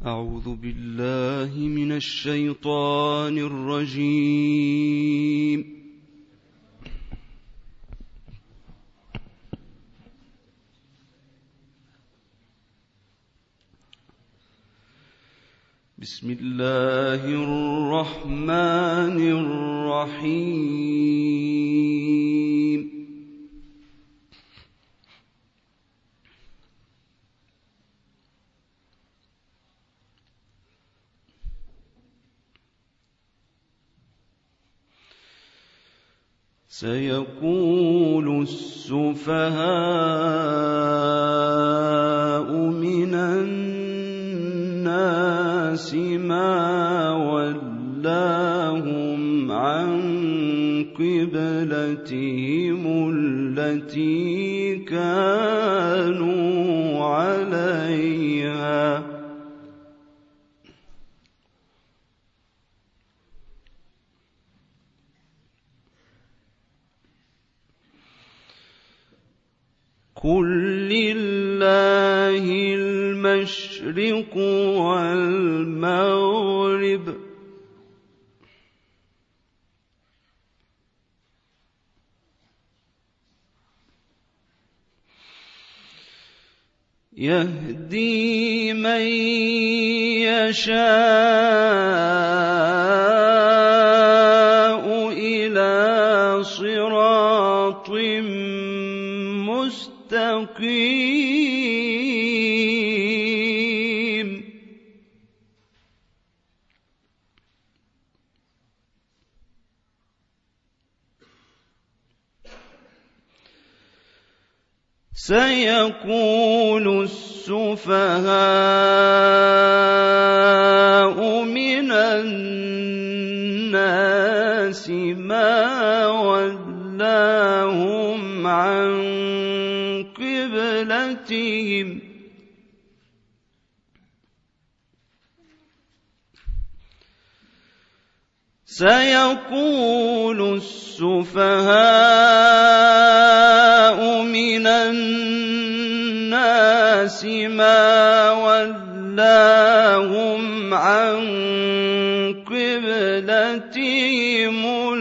أعوذ بالله من الشيطان الرجيم. بسم الله الرحمن الرحيم. سيقول السفهاء من الناس ما ولاهم عن قبلتهم التي كانوا عليها قل لله المشرق والمغرب يهدي من يشاء إلى صراط مستقيم. سيقول السفهاء من الناس ما ولاهم عن قبلتهم سيقول السفهاء من الناس ما ولاهم عن قبلتهم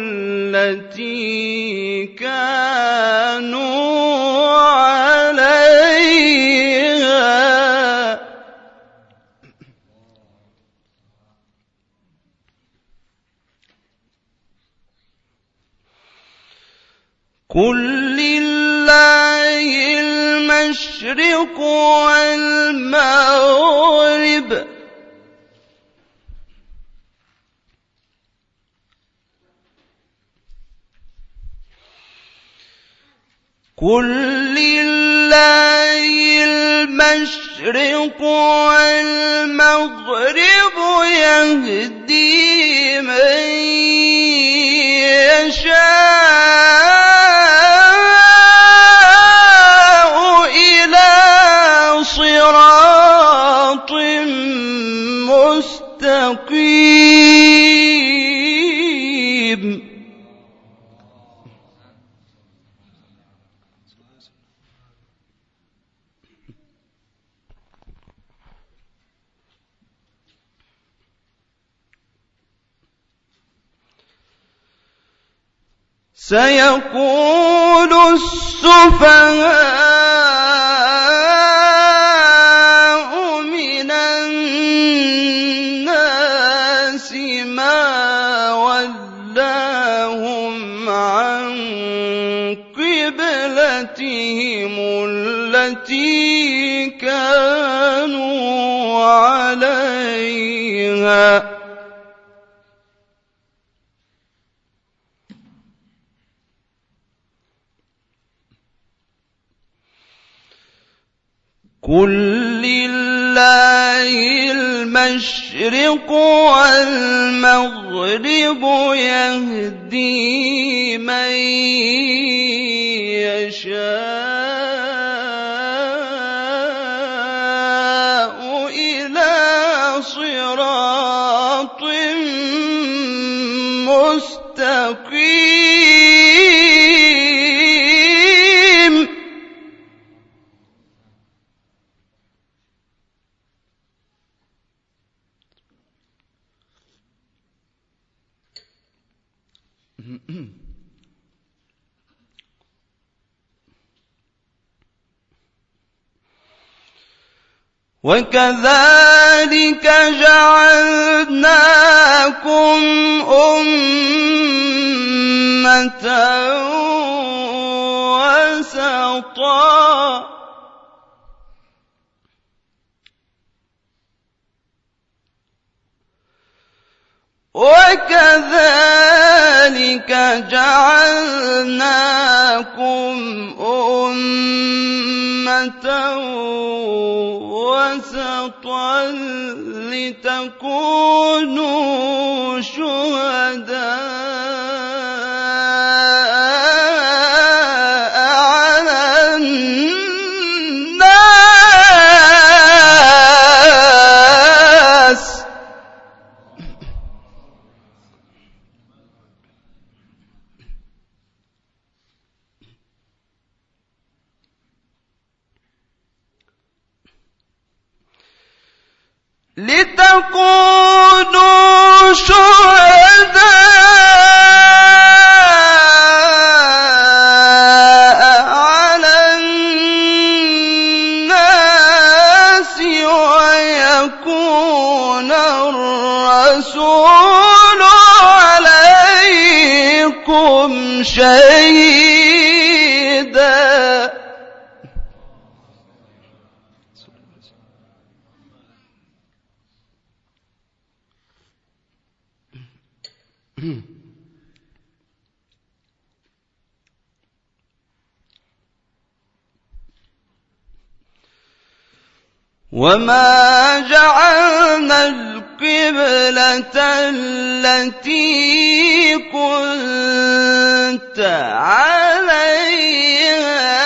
التي كانوا عليها قل لله المشرق والمغرب قل لله المشرق والمغرب يهدي من يشاء إلى صراط مستقيم. سيقول السفهاء من الناس ما ولاهم عن قبلتهم التي كانوا عليها قل لله المشرق والمغرب يهدي من يشاء إلى صراط مستقيم. وكذلك جعلناكم أمة وسطا لتكونوا شهداء على الناس لتكونوا شهداء على الناس ويكون الرسول عليكم شهيدا. وما جعلنا القبلة التي كنت عليها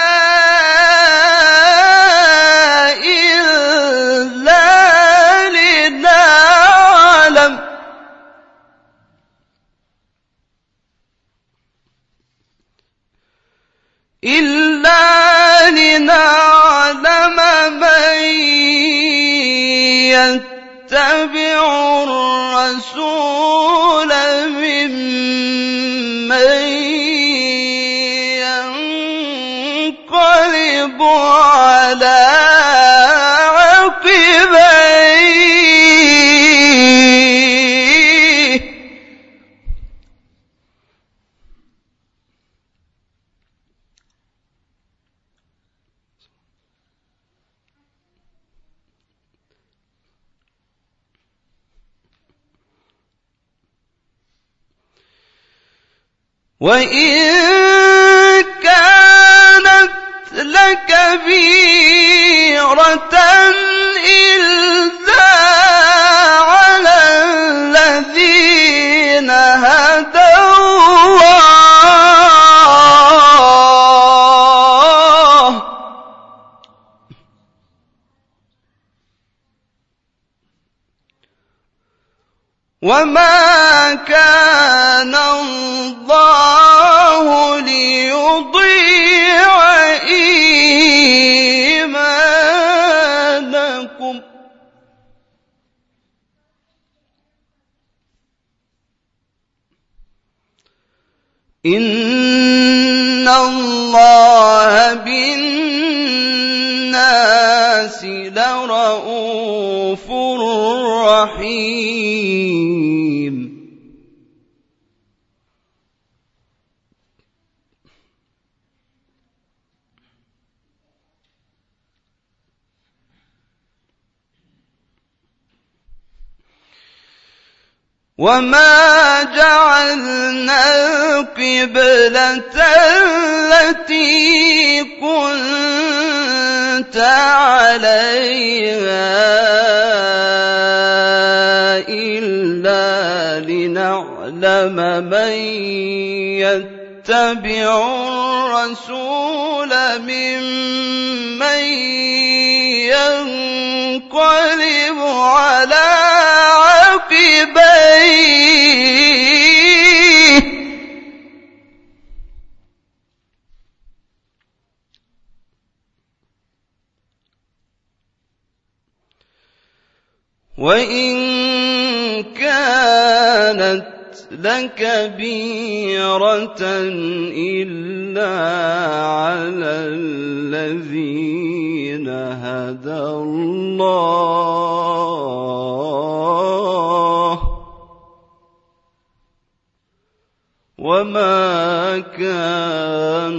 إلا لنعلم من يتبع الرسول ممن ينقلب على عقبيه وإن كانت لكبيرة إلا على الذين هدى الله وما كان الله ليضيع إيمانكم إن الله بالناس لرءوف رحيم. وما جعلنا القبلة التي كنت عليها إلا لنعلم من يتبع الرسول ممن ينقلب على عقبيه وإن كانت لكبيرة إلا على الذين هدى الله وما كان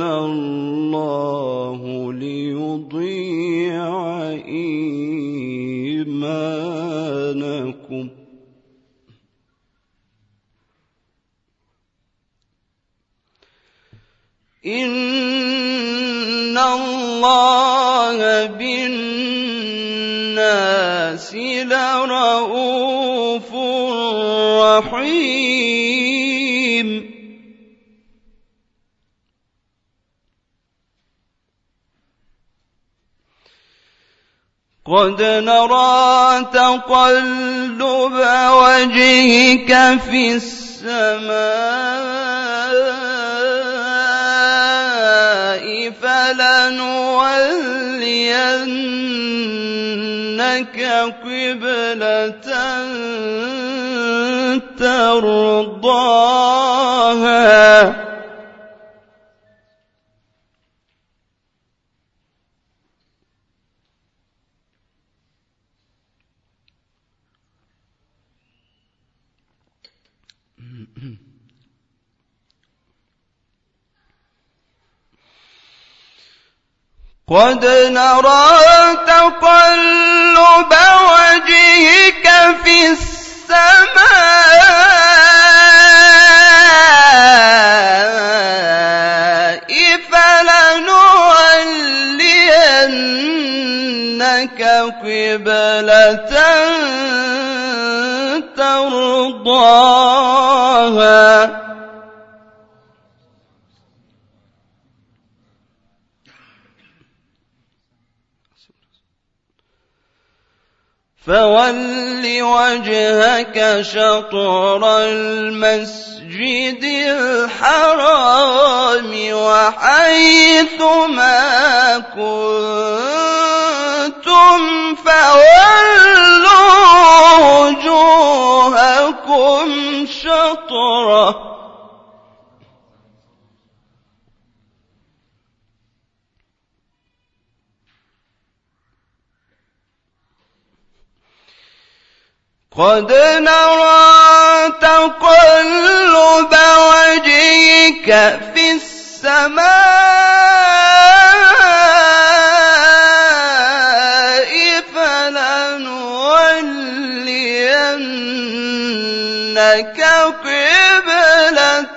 الله ليضيع إيمانكم إن الله بالناس لرءوف رحيم قد نرى تقلب وجهك في السماء فلنولينك قبلة ترضاها قد نرى تقلب وجهك في السماء فلنولينك قبلة ترضاها فول وجهك شطر المسجد الحرام وحيث ما كنتم فولوا وجوهكم شطره قد نرى تقلب وجهك في السماء فلنولينك قبلة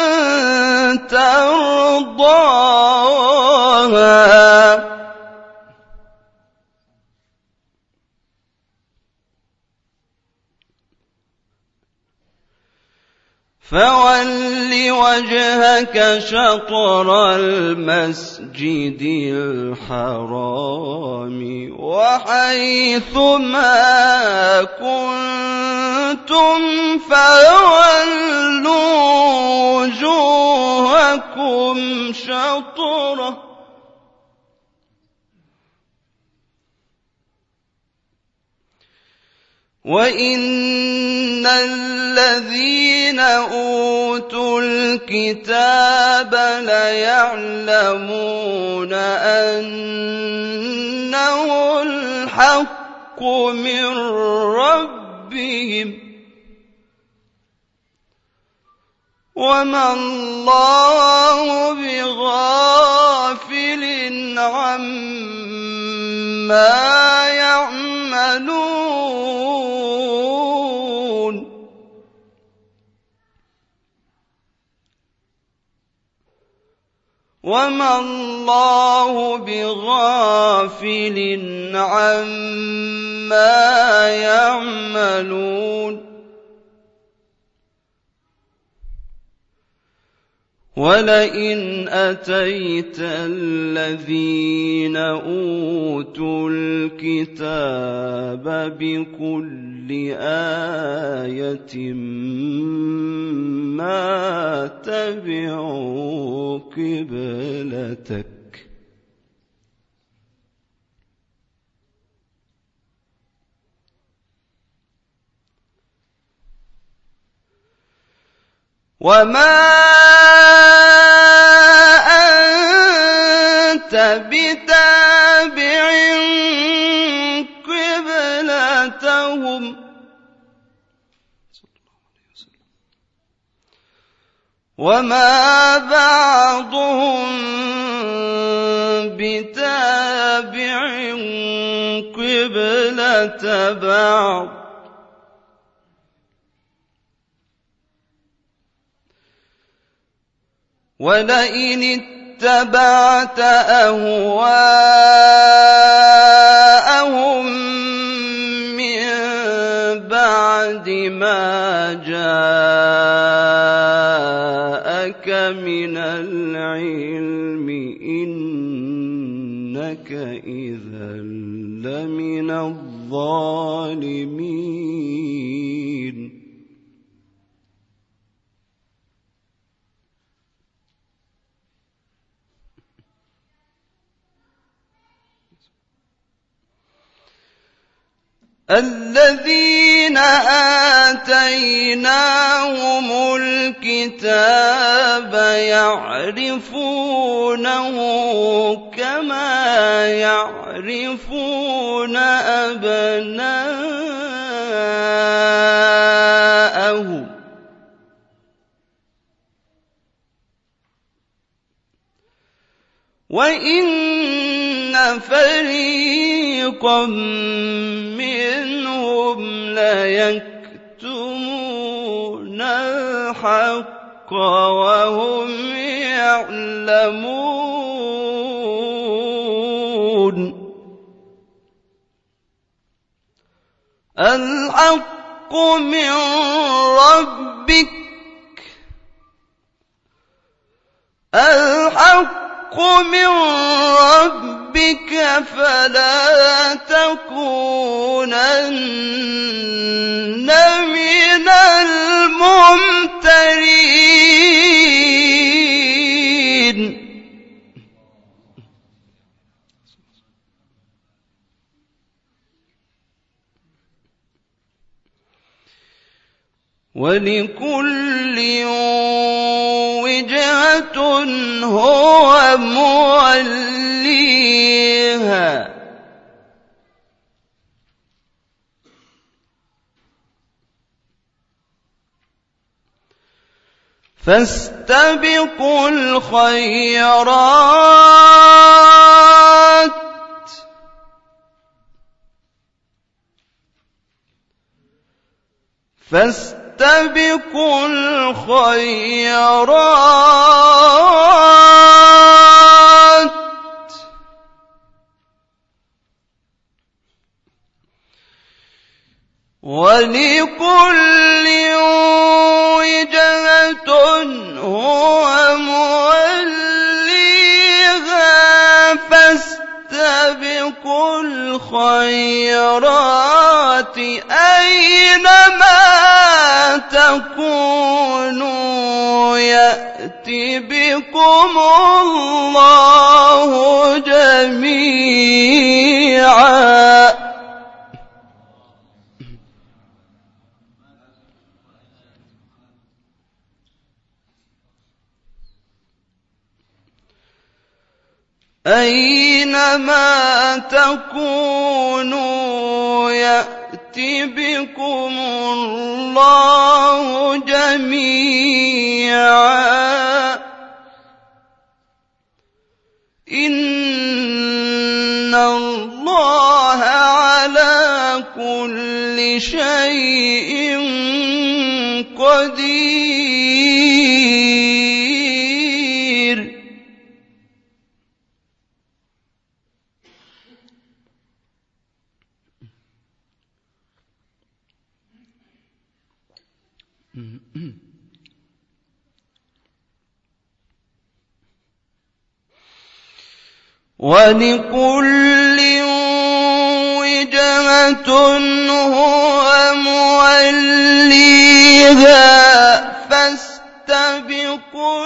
ترضاها فول وجهك شطر المسجد الحرام وحيث ما كنتم فولوا وجوهكم شطره وإن الذين أوتوا الكتاب ليعلمون أنه الحق من ربهم وما الله بغافل عما يعملون وما الله بغافل عما يعملون ولئن أتيت الذين أوتوا الكتاب بكل آية ما تبعوا قبلتك وما أنت بتابع قبلتهم وما بعضهم بتابع قبلة بعض ولئن اتبعت أهواءهم من بعد ما جاءك من العلم إنك إذا لمن الظالمين الذين آتيناهم الكتاب يعرفونه كما يعرفون أبناءهم وإن فريقا منهم ليكتمون الحق وهم يعلمون الحق من ربك فلا تكونن من الممترين ولكل وجهة هو موليها فاستبقوا الخيرات ولكل وجهة هو موليها فاستبقوا الخيرات أينما تكونوا يأتي بكم الله جميعا أينما تكونوا يأتي بكم الله جميعا إن الله على كل شيء قدير ولكل وجهة هو موليها فاستبقوا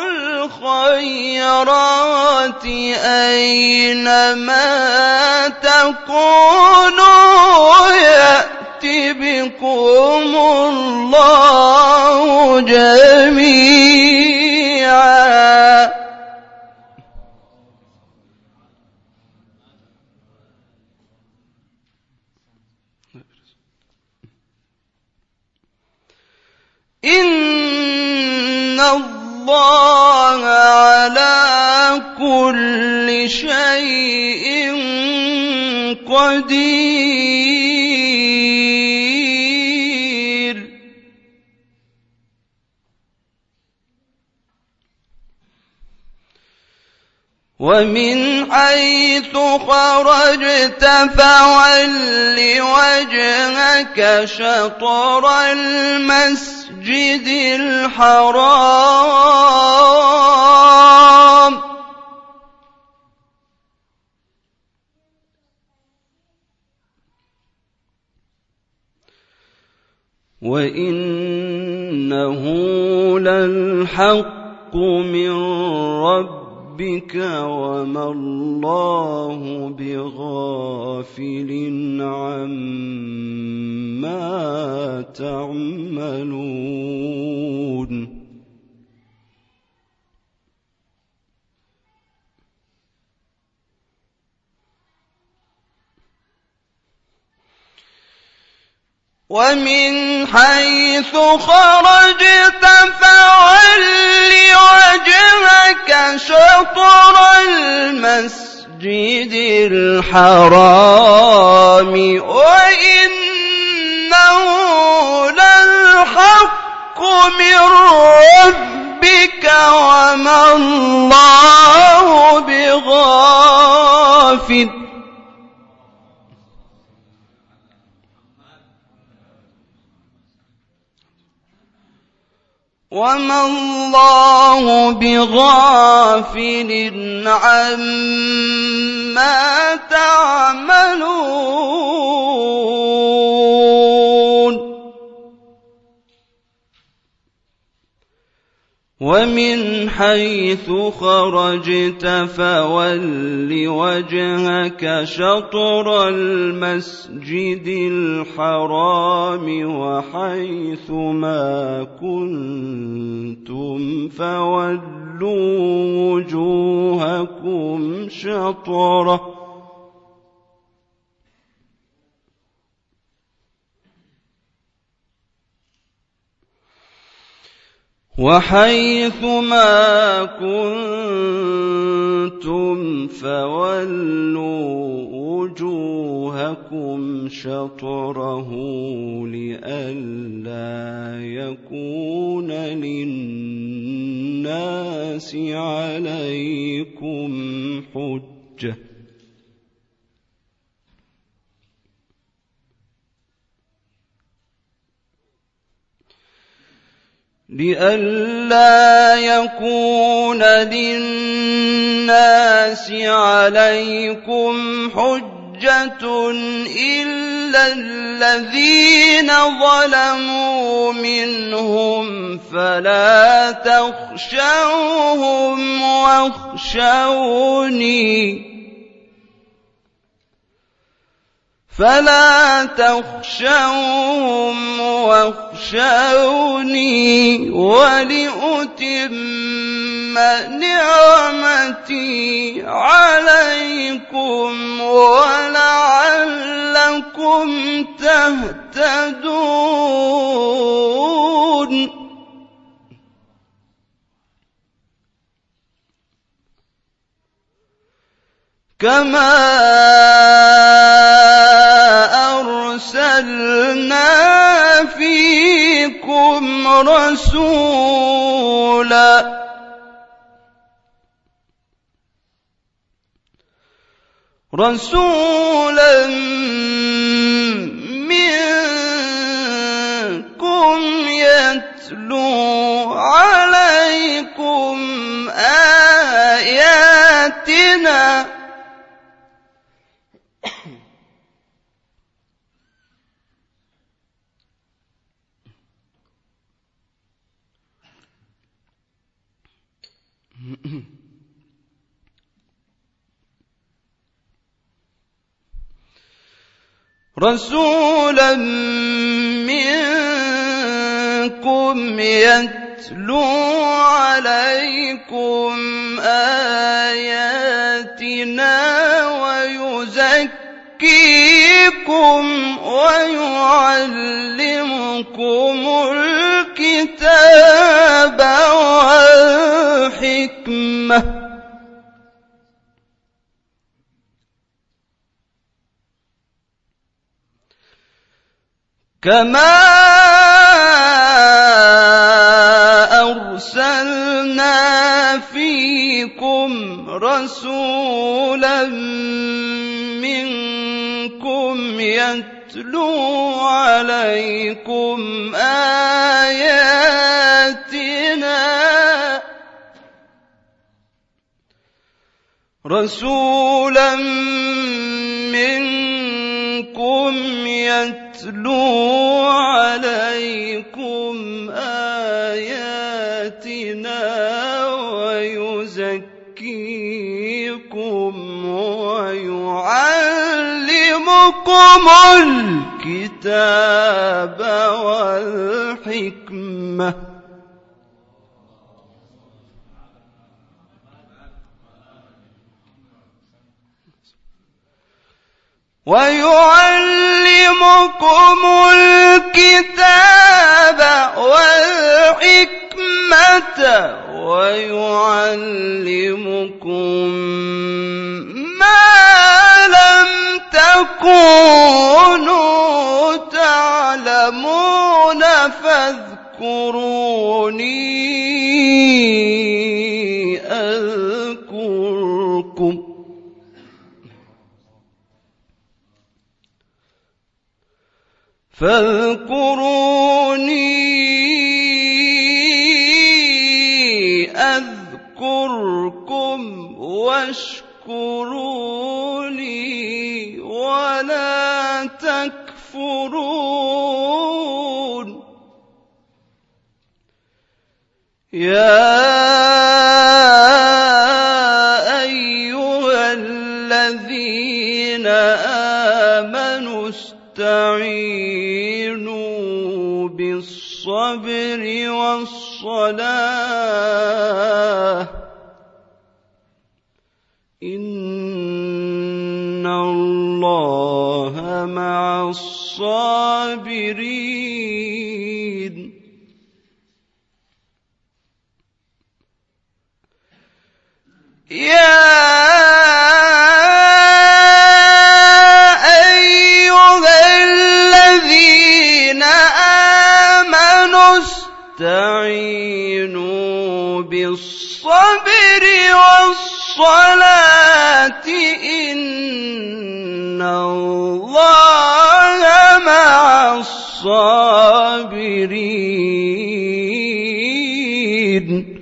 الخيرات أينما تكونوا يأتي بكم الله جميعا إِنَّ اللَّهَ عَلَى كُلِّ شَيْءٍ قَدِيرٌ. وَمِنْ حَيْثُ خَرَجْتَ فَوَلِّ وَجْهَكَ شَطْرَ الْمَسْجِدِ الْحَرَامِ وَإِنَّهُ لَلْحَقُّ مِنْ رَبِّكَ وَمَا اللَّهُ بِغَافِلٍ عَمَّا تَعْمَلُونَ. وَمِنْ حَيْثُ خَرَجْتَ فَوَلِّ وَجْهَكَ شَطْرَ الْمَسْجِدِ الْحَرَامِ وَإِنَّهُ لَلْحَقُّ مِنْ رَبِّكَ وَمَا اللَّهُ بِغَافِلٍ عَمَّا تَعْمَلُونَ. وَمِنْ حَيْثُ خَرَجْتَ فَوَلِّ وَجْهَكَ شَطْرَ الْمَسْجِدِ الْحَرَامِ وَحَيْثُ مَا كُنتُمْ فَوَلُّوا وُجُوهَكُمْ شَطْرَهُ وَحَيْثُ مَا كُنتُمْ فَوَلُّوا وُجُوهَكُمْ شَطْرَهُ لِئَلَّا يَكُونَ لِلنَّاسِ عَلَيْكُمْ حُجَّةٌ إِلَّا الَّذِينَ ظَلَمُوا مِنْهُمْ فَلَا تَخْشَوْهُمْ وَاخْشَوْنِي وَلِأُتِمَّ نِعْمَتِي عَلَيْكُمْ وَلَعَلَّكُمْ تَهْتَدُونَ. كَمَا أَرْسَلْنَا فِيكُمْ رَسُولًا مِّنكُمْ يَتْلُو عَلَيْكُمْ آيَاتِنَا وَيُزَكِّيكُمْ وَيُعَلِّمُكُمُ الْكِتَابَ الكتاب والحكمة كما أرسلنا فيكم رسولا منكم يتلو عليكم آياتنا رسولا منكم يتلو عليكم آياتنا ويزكيكم ويعلمكم الكتاب والحكمة ويعلمكم الكتاب والحكمة ويعلمكم ما لم تكونوا تعلمون فاذكروني أذكركم أذكركم واشكروا لي ولا تكفرون يا أيها الذين آمنوا استعينوا بالصبر والصلاة إن الله مع الصابرين يا استعينوا بالصبر والصلاة إن الله مع الصابرين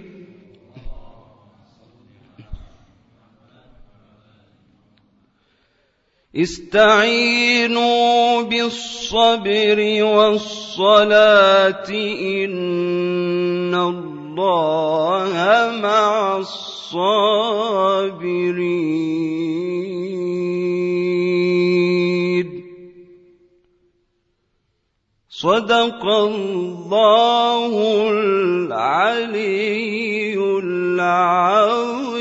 استعينوا بالصبر والصلاة إن الله مع الصابرين صدق الله العلي العظيم.